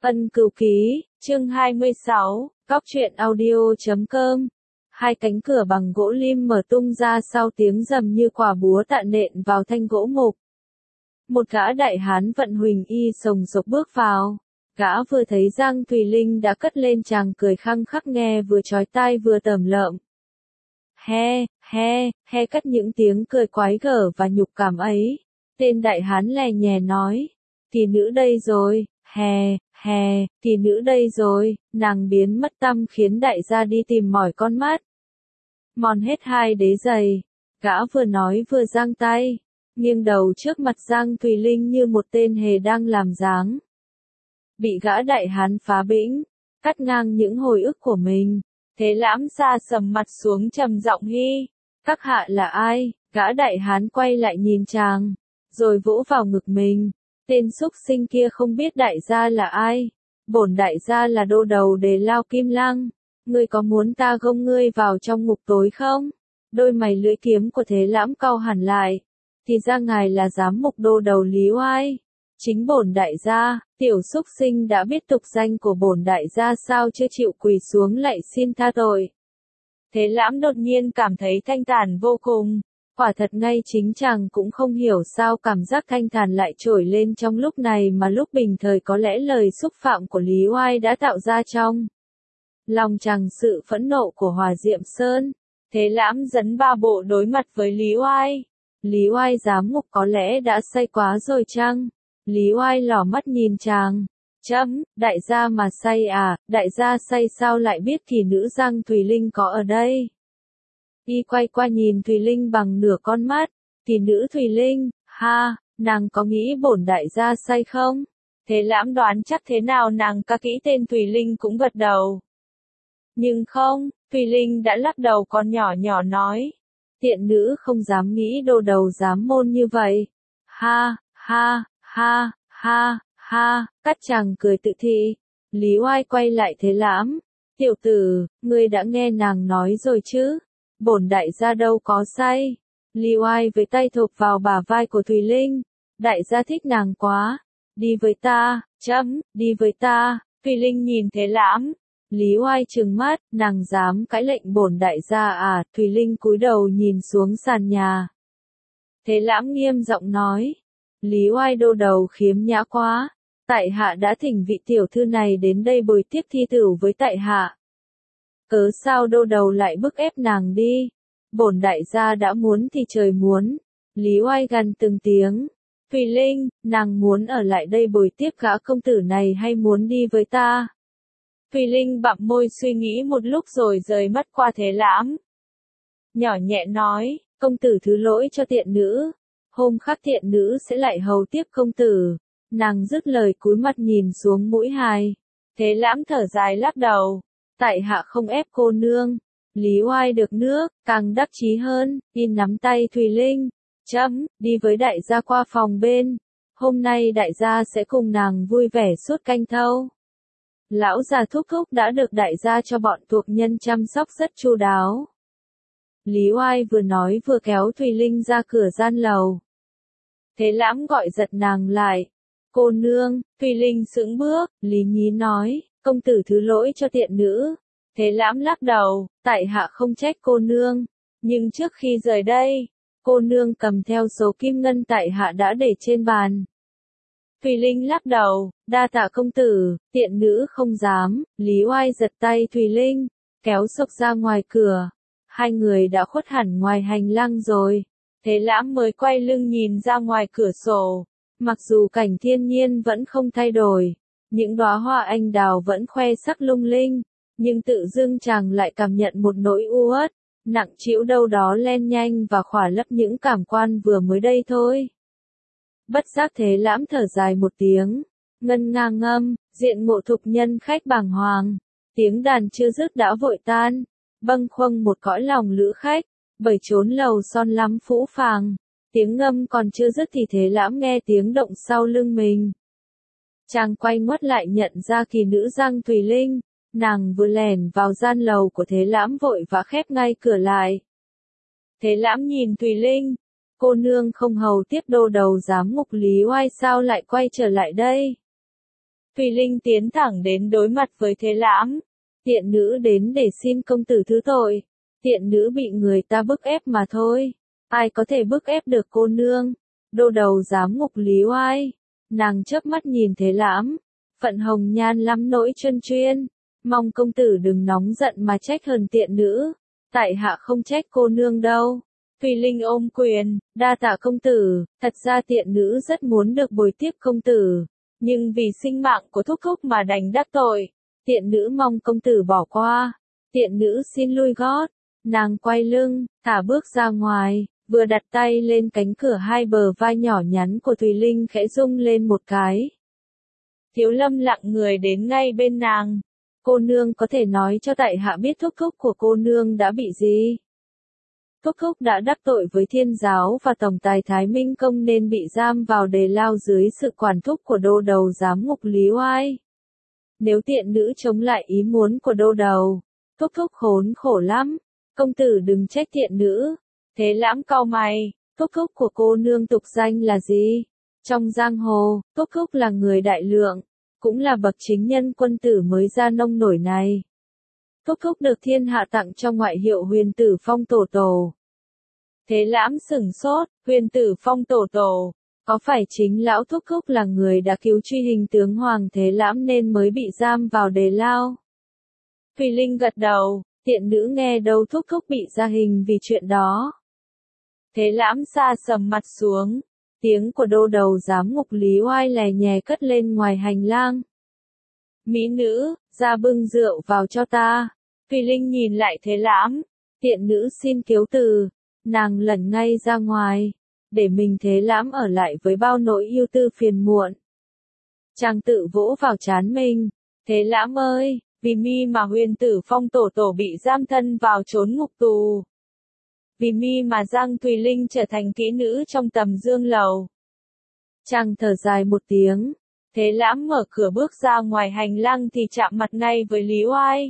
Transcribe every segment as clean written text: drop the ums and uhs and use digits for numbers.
Ân Cửu Ký, chương 26, Cóc truyện audio.com. Hai cánh cửa bằng gỗ lim mở tung ra sau tiếng rầm như quả búa tạ nện vào thanh gỗ mục. Một gã đại hán vận huỳnh y sồng sộc bước vào. Gã vừa thấy Giang Thùy Linh đã cất lên tràng cười khăng khắc nghe vừa chói tai vừa tởm lợm. He cất những tiếng cười quái gở và nhục cảm ấy. Tên đại hán lè nhè nói, tỷ nữ đây rồi, tỷ nữ đây rồi, nàng biến mất tăm khiến đại gia đi tìm mỏi con mắt. Mòn hết hai đế giày, gã vừa nói vừa giang tay, nghiêng đầu trước mặt Giang Thùy Linh như một tên hề đang làm dáng. Bị gã đại hán phá bĩnh, cắt ngang những hồi ức của mình, Thế Lãm sa sầm mặt xuống trầm giọng hi, các hạ là ai? Gã đại hán quay lại nhìn chàng, rồi vỗ vào ngực mình. Tên xúc sinh kia không biết đại gia là ai. Bổn đại gia là đô đầu Đề Lao Kim Lăng. Ngươi có muốn ta gông ngươi vào trong ngục tối không? Đôi mày lưỡi kiếm của Thế Lãm cau hẳn lại. Thì ra ngài là giám mục đô đầu Lý Oai. Chính bổn đại gia, tiểu xúc sinh đã biết tục danh của bổn đại gia sao chưa chịu quỳ xuống lạy xin tha tội. Thế Lãm đột nhiên cảm thấy thanh thản vô cùng. Quả thật ngay chính chàng cũng không hiểu sao cảm giác thanh thản lại trỗi lên trong lúc này mà lúc bình thời có lẽ lời xúc phạm của Lý Oai đã tạo ra trong lòng chàng sự phẫn nộ của Hòa Diệm Sơn. Thế Lãm dấn ba bộ đối mặt với Lý Oai. Lý Oai giám mục có lẽ đã say quá rồi chăng? Lý Oai lỏ mắt nhìn chàng. Đại gia mà say à, đại gia say sao lại biết thì nữ Giang Thùy Linh có ở đây? Y quay qua nhìn Thùy Linh bằng nửa con mắt, thì nữ Thùy Linh, nàng có nghĩ bổn đại gia say không? Thế Lãm đoán chắc thế nào nàng ca kỹ tên Thùy Linh cũng gật đầu. Nhưng không, Thùy Linh đã lắc đầu con nhỏ nhỏ nói. Tiện nữ không dám nghĩ đô đầu dám môn như vậy. Cắt chàng cười tự thị. Lý Oai quay lại Thế Lãm. Tiểu tử, ngươi đã nghe nàng nói rồi chứ? Bổn đại gia đâu có say. Lý Oai với tay thộp vào bả vai của Thùy Linh. Đại gia thích nàng quá. Đi với ta, đi với ta. Thùy Linh nhìn Thế Lãm. Lý Oai trừng mắt, nàng dám cãi lệnh bổn đại gia à? Thùy Linh cúi đầu nhìn xuống sàn nhà. Thế Lãm nghiêm giọng nói. Lý Oai đô đầu khiếm nhã quá. Tại hạ đã thỉnh vị tiểu thư này đến đây bồi tiếp thi tửu với tại hạ. Cớ sao đô đầu lại bức ép nàng đi? Bổn đại gia đã muốn thì trời muốn. Lý Oai gằn từng tiếng. Thùy Linh, nàng muốn ở lại đây bồi tiếp gã công tử này hay muốn đi với ta? Thùy Linh bặm môi suy nghĩ một lúc rồi rời mắt qua Thế Lãm. Nhỏ nhẹ nói, công tử thứ lỗi cho tiện nữ. Hôm khác tiện nữ sẽ lại hầu tiếp công tử. Nàng dứt lời cúi mặt nhìn xuống mũi hài. Thế Lãm thở dài lắc đầu. Tại hạ không ép cô nương. Lý Oai được nước, càng đắc chí hơn, y nắm tay Thùy Linh. Đi với đại gia qua phòng bên. Hôm nay đại gia sẽ cùng nàng vui vẻ suốt canh thâu. Lão già thúc thúc đã được đại gia cho bọn thuộc nhân chăm sóc rất chu đáo. Lý Oai vừa nói vừa kéo Thùy Linh ra cửa gian lầu. Thế Lãm gọi giật nàng lại. Cô nương, Thùy Linh sững bước, Lý Nhí nói, công tử thứ lỗi cho tiện nữ. Thế Lãm lắc đầu, tại hạ không trách cô nương. Nhưng trước khi rời đây, cô nương cầm theo số kim ngân tại hạ đã để trên bàn. Thùy Linh lắc đầu, đa tạ công tử, tiện nữ không dám. Lý Oai giật tay Thùy Linh, kéo xộc ra ngoài cửa. Hai người đã khuất hẳn ngoài hành lang rồi. Thế Lãm mới quay lưng nhìn ra ngoài cửa sổ. Mặc dù cảnh thiên nhiên vẫn không thay đổi, những đóa hoa anh đào vẫn khoe sắc lung linh, nhưng tự dưng chàng lại cảm nhận một nỗi u uất, nặng trĩu đâu đó len nhanh và khỏa lấp những cảm quan vừa mới đây thôi. Bất giác Thế Lãm thở dài một tiếng, ngân nga ngâm, diện ngộ thục nhân khách bàng hoàng, tiếng đàn chưa dứt đã vội tan, bâng khuâng một cõi lòng lữ khách, bởi trốn lầu son lắm phũ phàng. Tiếng ngâm còn chưa dứt thì Thế Lãm nghe tiếng động sau lưng mình. Chàng quay ngoắt lại nhận ra kỳ nữ Giang Thùy Linh, nàng vừa lẻn vào gian lầu của Thế Lãm vội vã khép ngay cửa lại. Thế Lãm nhìn Thùy Linh, cô nương không hầu tiếp đô đầu giám ngục Lý Oai sao lại quay trở lại đây? Thùy Linh tiến thẳng đến đối mặt với Thế Lãm. Tiện nữ đến để xin công tử thứ tội. Tiện nữ bị người ta bức ép mà thôi. Ai có thể bức ép được cô nương? Đô đầu giám ngục Lý Oai. Nàng chớp mắt nhìn Thế Lãm. Phận hồng nhan lắm nỗi chân chuyên. Mong công tử đừng nóng giận mà trách hờn tiện nữ. Tại hạ không trách cô nương đâu. Thùy Linh ôm quyền, đa tạ công tử, thật ra tiện nữ rất muốn được bồi tiếp công tử. Nhưng vì sinh mạng của thúc thúc mà đành đắc tội. Tiện nữ mong công tử bỏ qua. Tiện nữ xin lui gót. Nàng quay lưng, thả bước ra ngoài, vừa đặt tay lên cánh cửa, hai bờ vai nhỏ nhắn của Thùy Linh khẽ rung lên một cái. Thiếu Lâm lặng người đến ngay bên nàng. Cô nương có thể nói cho tại hạ biết thúc thúc của cô nương đã bị gì? Thúc thúc đã đắc tội với Thiên Giáo và tổng tài Thái Minh Công nên bị giam vào Đề Lao dưới sự quản thúc của đô đầu giám ngục Lý Oai. Nếu tiện nữ chống lại ý muốn của đô đầu, thúc thúc khốn khổ lắm. Công tử đừng trách tiện nữ. Thế Lãm cau mày, thúc thúc của cô nương tục danh là gì? Trong giang hồ, thúc thúc là người đại lượng, cũng là bậc chính nhân quân tử mới ra nông nổi này. Thúc thúc được thiên hạ tặng cho ngoại hiệu Huyền Tử Phong Tổ Tổ. Thế Lãm sửng sốt, Huyền Tử Phong Tổ Tổ, có phải chính lão thúc thúc là người đã cứu truy hình tướng Hoàng Thế Lãm nên mới bị giam vào Đề Lao? Thùy Linh gật đầu, tiện nữ nghe đâu thúc thúc bị ra hình vì chuyện đó. Thế Lãm sa sầm mặt xuống, tiếng của đô đầu giám ngục Lý Oai lè nhè cất lên ngoài hành lang. Mỹ nữ, ra bưng rượu vào cho ta. Thùy Linh nhìn lại Thế Lãm, tiện nữ xin kiếu từ. Nàng lẩn ngay ra ngoài, để mình Thế Lãm ở lại với bao nỗi ưu tư phiền muộn. Chàng tự vỗ vào trán mình, Thế Lãm ơi, vì mi mà Huyền Tử Phong Tổ Tổ bị giam thân vào chốn ngục tù. Vì mi mà Giang Thùy Linh trở thành kỹ nữ trong tầm dương lầu. Chàng thở dài một tiếng, Thế Lãm mở cửa bước ra ngoài hành lang thì chạm mặt ngay với Lý Oai.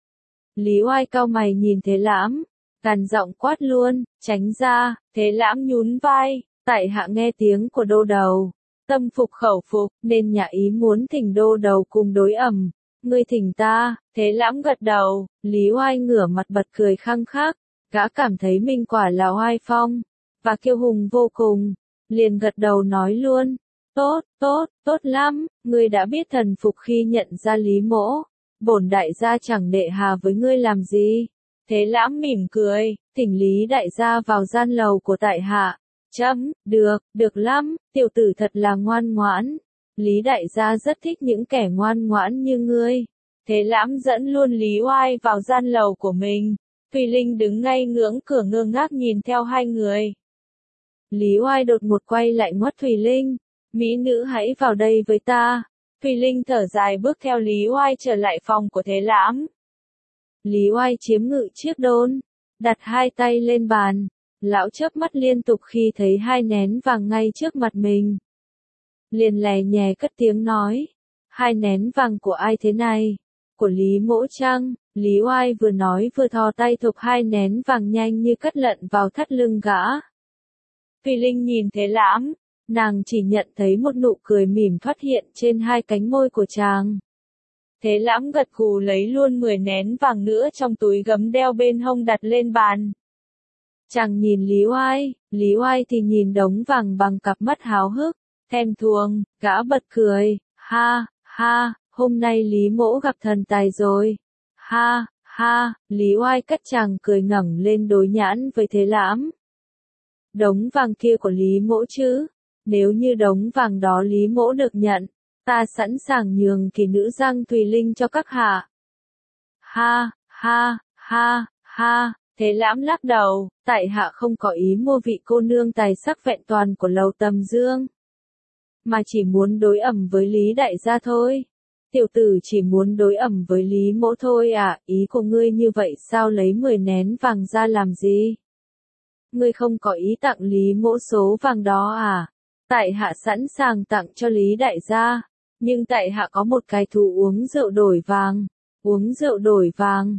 Lý Oai cau mày nhìn Thế Lãm, gằn giọng quát luôn, tránh ra. Thế Lãm nhún vai, tại hạ nghe tiếng của đô đầu, tâm phục khẩu phục, nên nhà ý muốn thỉnh đô đầu cùng đối ẩm. Ngươi thỉnh ta. Thế Lãm gật đầu, Lý Oai ngửa mặt bật cười khăng khắc, gã cảm thấy mình quả là oai phong, và kiêu hùng vô cùng, liền gật đầu nói luôn, tốt, tốt, tốt lắm, ngươi đã biết thần phục khi nhận ra Lý Mỗ, bổn đại gia chẳng đệ hà với ngươi làm gì. Thế Lãm mỉm cười, thỉnh Lý đại gia vào gian lầu của tại hạ. Được lắm, tiểu tử thật là ngoan ngoãn. Lý đại gia rất thích những kẻ ngoan ngoãn như ngươi. Thế Lãm dẫn luôn Lý Oai vào gian lầu của mình. Thùy Linh đứng ngay ngưỡng cửa ngơ ngác nhìn theo hai người. Lý Oai đột ngột quay lại ngoắt Thùy Linh. Mỹ nữ hãy vào đây với ta. Thùy Linh thở dài bước theo Lý Oai trở lại phòng của Thế Lãm. Lý Oai chiếm ngự chiếc đôn, đặt hai tay lên bàn. Lão chớp mắt liên tục khi thấy hai nén vàng ngay trước mặt mình. Liền lè nhè cất tiếng nói, hai nén vàng của ai thế này? Của Lý Mỗ chăng? Lý Oai vừa nói vừa thò tay thục hai nén vàng nhanh như cắt lận vào thắt lưng gã. Thùy Linh nhìn Thế Lãm, nàng chỉ nhận thấy một nụ cười mỉm thoát hiện trên hai cánh môi của chàng. Thế Lãm gật gù lấy luôn 10 nén vàng nữa trong túi gấm đeo bên hông đặt lên bàn. Chàng nhìn Lý Oai thì nhìn đống vàng bằng cặp mắt háo hức, thèm thuồng, gã bật cười, ha, ha, hôm nay Lý Mỗ gặp thần tài rồi. Ha, ha, Lý Oai cất chàng cười ngẩng lên đối nhãn với Thế Lãm. Đống vàng kia của Lý Mỗ chứ? Nếu như đống vàng đó Lý Mỗ được nhận, ta sẵn sàng nhường kỳ nữ Giang Thùy Linh cho các hạ. Ha, ha, ha, ha, Thế Lãm lắc đầu, tại hạ không có ý mua vị cô nương tài sắc vẹn toàn của lầu Tầm Dương, mà chỉ muốn đối ẩm với Lý đại gia thôi. Tiểu tử chỉ muốn đối ẩm với Lý Mỗ thôi à, ý của ngươi như vậy sao lấy 10 nén vàng ra làm gì? Ngươi không có ý tặng Lý Mỗ số vàng đó à? Tại hạ sẵn sàng tặng cho Lý đại gia, nhưng tại hạ có một cái thú uống rượu đổi vàng. Uống rượu đổi vàng,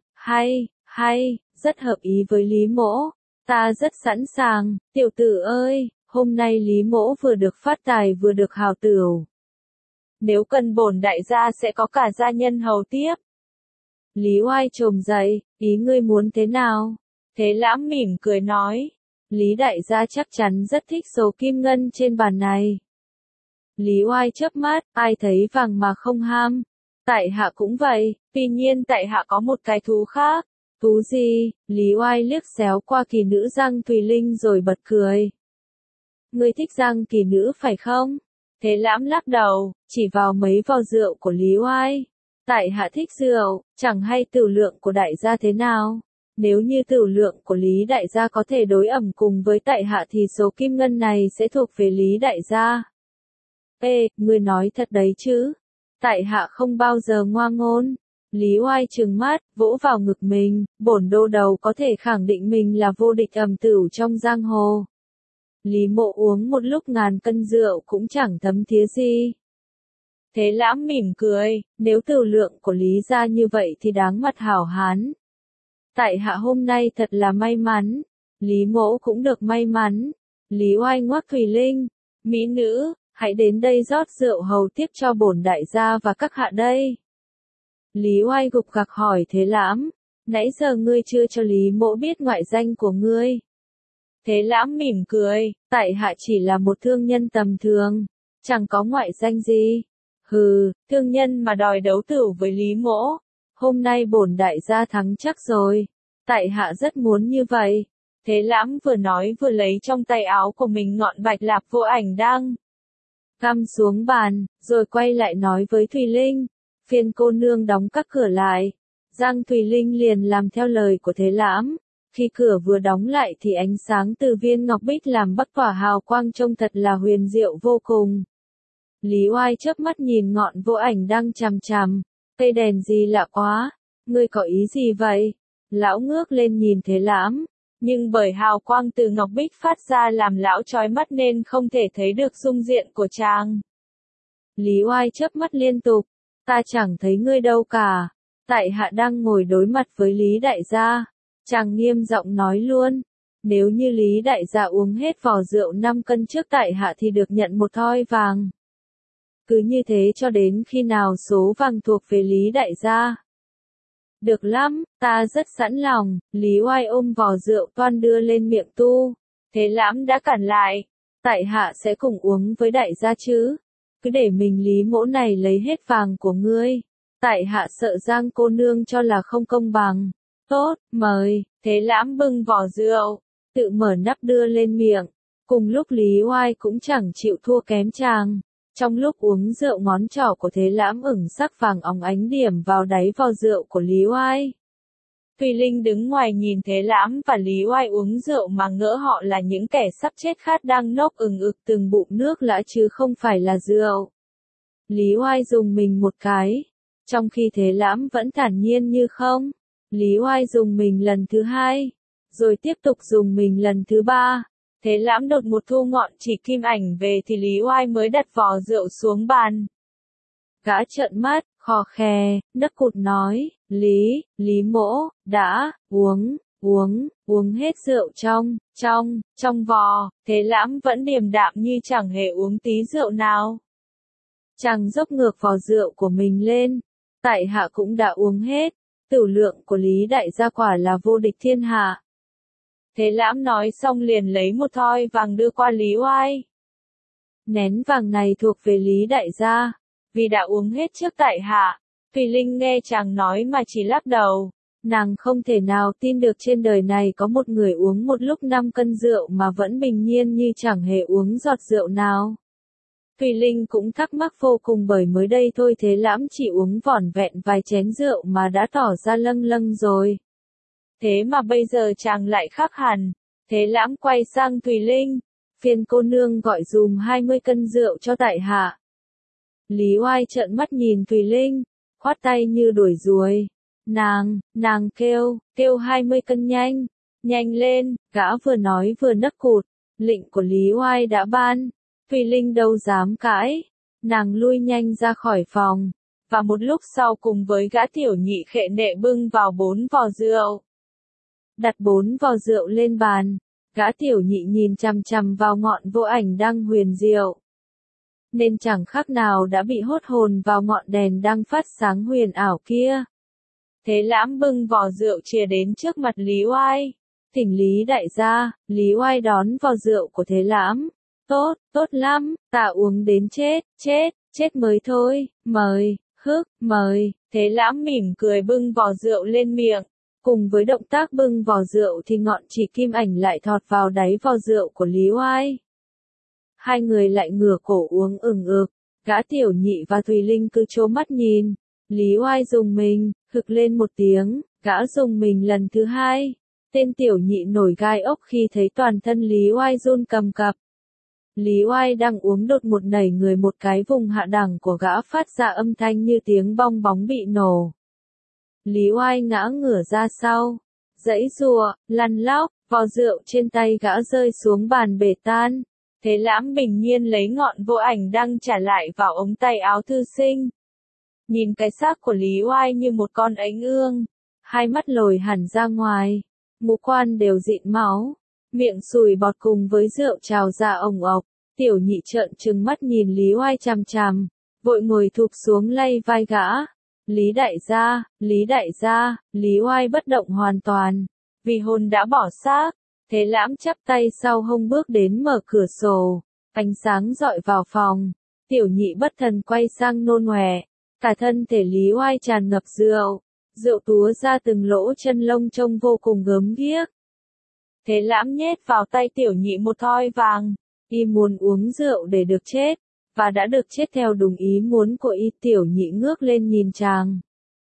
hay, rất hợp ý với Lý Mỗ. Ta rất sẵn sàng, tiểu tử ơi, hôm nay Lý Mỗ vừa được phát tài vừa được hào tửu. nếu cần bổn đại gia sẽ có cả gia nhân hầu tiếp. Lý Oai trồm dậy, ý ngươi muốn thế nào? Thế Lãm mỉm cười nói, Lý đại gia chắc chắn rất thích số kim ngân trên bàn này. Lý Oai chớp mắt, ai thấy vàng mà không ham. Tại hạ cũng vậy, tuy nhiên tại hạ có một cái thú khác. Thú gì? Lý Oai liếc xéo qua kỳ nữ Giang Thùy Linh rồi bật cười. Ngươi thích Giang kỳ nữ phải không? Thế Lãm lắc đầu, chỉ vào mấy vò rượu của Lý Oai. Tại hạ thích rượu, chẳng hay tửu lượng của đại gia thế nào. Nếu như tửu lượng của Lý đại gia có thể đối ẩm cùng với tại hạ thì số kim ngân này sẽ thuộc về Lý đại gia. Ê, ngươi nói thật đấy chứ? Tại hạ không bao giờ ngoa ngôn. Lý Oai trừng mắt, vỗ vào ngực mình, bổn đô đầu có thể khẳng định mình là vô địch ẩm tửu trong giang hồ. Lý Mộ uống một lúc ngàn cân rượu cũng chẳng thấm thía gì. Thế Lãm mỉm cười, nếu tửu lượng của Lý gia như vậy thì đáng mặt hảo hán. Tại hạ hôm nay thật là may mắn. Lý Mộ cũng được may mắn. Lý Oai ngoắc Thùy Linh, mỹ nữ, hãy đến đây rót rượu hầu tiếp cho bổn đại gia và các hạ đây. Lý Oai gục gặc hỏi Thế Lãm, nãy giờ ngươi chưa cho Lý Mộ biết ngoại danh của ngươi. Thế Lãm mỉm cười, tại hạ chỉ là một thương nhân tầm thường, chẳng có ngoại danh gì. Hừ, thương nhân mà đòi đấu tửu với Lý Mộ. Hôm nay bổn đại gia thắng chắc rồi. Tại hạ rất muốn như vậy. Thế Lãm vừa nói vừa lấy trong tay áo của mình ngọn bạch lạp vô ảnh đăng. Găm xuống bàn, rồi quay lại nói với Thùy Linh. Phiên cô nương đóng các cửa lại. Giang Thùy Linh liền làm theo lời của Thế Lãm. Khi cửa vừa đóng lại thì ánh sáng từ viên ngọc bích làm bắc tỏa hào quang trông thật là huyền diệu vô cùng. Lý Oai chớp mắt nhìn ngọn vô ảnh đăng chằm chằm. Cây đèn gì lạ quá, ngươi có ý gì vậy? Lão ngước lên nhìn Thế Lãm, nhưng bởi hào quang từ ngọc bích phát ra làm lão chói mắt nên không thể thấy được dung diện của chàng. Lý Oai chớp mắt liên tục, ta chẳng thấy ngươi đâu cả. Tại hạ đang ngồi đối mặt với Lý đại gia. Chàng nghiêm giọng nói luôn, nếu như Lý đại gia uống hết vò rượu 5 cân trước tại hạ thì được nhận một thoi vàng. Cứ như thế cho đến khi nào số vàng thuộc về Lý đại gia. Được lắm, ta rất sẵn lòng. Lý Oai ôm vò rượu toan đưa lên miệng tu. Thế Lãm đã cản lại. Tại hạ sẽ cùng uống với đại gia chứ. Cứ để mình Lý Mỗ này lấy hết vàng của ngươi. Tại hạ sợ Giang cô nương cho là không công bằng. Tốt, mời. Thế Lãm bưng vò rượu, tự mở nắp đưa lên miệng. Cùng lúc Lý Oai cũng chẳng chịu thua kém chàng. Trong lúc uống rượu ngón trỏ của Thế Lãm ửng sắc vàng óng ánh điểm vào đáy vò rượu của Lý Oai. Thùy Linh đứng ngoài nhìn Thế Lãm và Lý Oai uống rượu mà ngỡ họ là những kẻ sắp chết khát đang nốc ừng ực từng bụng nước lã chứ không phải là rượu. Lý Oai dùng mình một cái, trong khi Thế Lãm vẫn thản nhiên như không. Lý Oai dùng mình lần thứ hai, rồi tiếp tục dùng mình lần thứ ba. Thế Lãm đột một thu ngọn chỉ kim ảnh về thì Lý Oai mới đặt vò rượu xuống bàn. Gã trợn mắt, khò khè, nấc cụt nói, Lý Mỗ, đã, uống hết rượu trong vò. Thế Lãm vẫn điềm đạm như chẳng hề uống tí rượu nào. Chàng dốc ngược vò rượu của mình lên, tại hạ cũng đã uống hết. Tửu lượng của Lý đại gia quả là vô địch thiên hạ. Thế Lãm nói xong liền lấy một thoi vàng đưa qua Lý Oai. Nén vàng này thuộc về Lý đại gia, vì đã uống hết trước tại hạ. Thùy Linh nghe chàng nói mà chỉ lắc đầu. Nàng không thể nào tin được trên đời này có một người uống một lúc 5 cân rượu mà vẫn bình nhiên như chẳng hề uống giọt rượu nào. Thùy Linh cũng thắc mắc vô cùng bởi mới đây thôi Thế Lãm chỉ uống vỏn vẹn vài chén rượu mà đã tỏ ra lâng lâng rồi. Thế mà bây giờ chàng lại khác hẳn. Thế Lãm quay sang Thùy Linh. Phiên cô nương gọi dùm 20 cân rượu cho tại hạ. Lý Oai trợn mắt nhìn Thùy Linh, khoát tay như đuổi ruồi. Nàng kêu 20 cân nhanh lên. Gã vừa nói vừa nấc cụt. Lệnh của Lý Oai đã ban. Thùy Linh đâu dám cãi, nàng lui nhanh ra khỏi phòng, và một lúc sau cùng với gã tiểu nhị khệ nệ bưng vào 4 vò rượu. Đặt 4 vò rượu lên bàn, gã tiểu nhị nhìn chằm chằm vào ngọn vô ảnh đăng huyền diệu. nên chẳng khác nào đã bị hốt hồn vào ngọn đèn đang phát sáng huyền ảo kia. Thế Lãm bưng vò rượu chìa đến trước mặt Lý Oai. Thỉnh Lý đại gia. Lý Oai đón vò rượu của Thế Lãm. Tốt, tốt lắm, ta uống đến chết mới thôi, mời, mời. Thế Lãm mỉm cười bưng vò rượu lên miệng. Cùng với động tác bưng vò rượu thì ngọn chỉ kim ảnh lại thọt vào đáy vò rượu của Lý Oai. Hai người lại ngửa cổ uống ừng ực. Gã Tiểu Nhị và Thùy Linh cứ trố mắt nhìn. Lý Oai rùng mình, hực lên một tiếng, gã rùng mình lần thứ hai. Tên Tiểu Nhị nổi gai ốc khi thấy toàn thân Lý Oai run cầm cập. Lý Oai đang uống đột một nảy người một cái vùng hạ đẳng của gã phát ra âm thanh như tiếng bong bóng bị nổ. Lý Oai ngã ngửa ra sau, giãy giụa, lăn lóc, vò rượu trên tay gã rơi xuống bàn bể tan. Thế Lãm bình nhiên lấy ngọn vô ảnh đăng trả lại vào ống tay áo thư sinh. Nhìn cái xác của Lý Oai như một con ánh ương, hai mắt lồi hẳn ra ngoài, ngũ quan đều dịn máu, miệng sùi bọt cùng với rượu trào ra ồng ộc. Tiểu Nhị trợn trừng mắt nhìn Lý Oai chằm chằm, vội ngồi thụp xuống lay vai gã. Lý đại gia, Lý Oai bất động hoàn toàn, vì hồn đã bỏ xác. Thế Lãm chắp tay sau hông bước đến mở cửa sổ, ánh sáng rọi vào phòng. Tiểu Nhị bất thần quay sang nôn ọe, cả thân thể Lý Oai tràn ngập rượu, rượu túa ra từng lỗ chân lông trông vô cùng gớm ghiếc. Thế Lãm nhét vào tay Tiểu Nhị một thoi vàng, y muốn uống rượu để được chết, và đã được chết theo đúng ý muốn của y. Tiểu Nhị ngước lên nhìn chàng.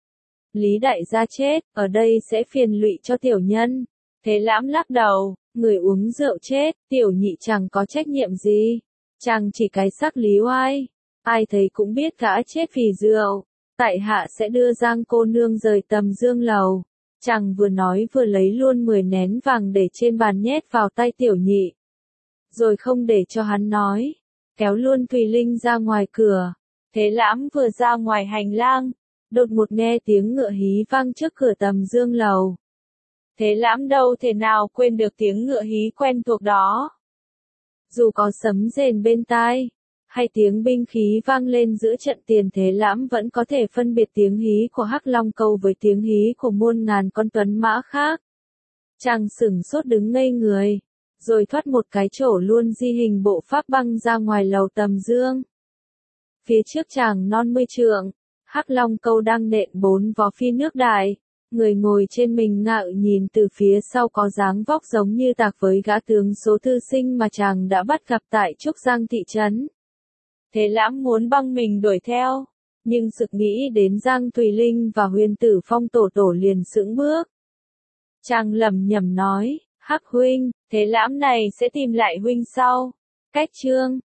Lý đại gia chết, ở đây sẽ phiền lụy cho tiểu nhân. Thế Lãm lắc đầu, người uống rượu chết, Tiểu Nhị chẳng có trách nhiệm gì. Chàng chỉ cái xác Lý Oai, ai thấy cũng biết gã chết vì rượu. Tại hạ sẽ đưa Giang cô nương rời Tầm Dương lầu. Chàng vừa nói vừa lấy luôn 10 nén vàng để trên bàn nhét vào tay Tiểu Nhị. Rồi không để cho hắn nói, kéo luôn Thùy Linh ra ngoài cửa. Thế Lãm vừa ra ngoài hành lang, đột một nghe tiếng ngựa hí vang trước cửa Tầm Dương lầu. Thế Lãm đâu thể nào quên được tiếng ngựa hí quen thuộc đó. Dù có sấm rền bên tai, hay tiếng binh khí vang lên giữa trận tiền, Thế Lãm vẫn có thể phân biệt tiếng hí của Hắc Long Câu với tiếng hí của muôn ngàn con tuấn mã khác. Chàng sửng sốt đứng ngây người, rồi thoát một cái chổ luôn di hình bộ pháp băng ra ngoài lầu Tầm Dương. Phía trước chàng non 10 trượng, Hắc Long Câu đang nện 4 vó phi nước đại. Người ngồi trên mình ngạo nhìn từ phía sau có dáng vóc giống như tạc với gã tướng số thư sinh mà chàng đã bắt gặp tại Trúc Giang thị trấn. Thế Lãm muốn băng mình đuổi theo, nhưng sực nghĩ đến Giang Thùy Linh và Huyền Tử Phong tổ liền sững bước. Chàng lẩm nhẩm nói, Hắc huynh, Thế Lãm này sẽ tìm lại huynh sau. Cách chương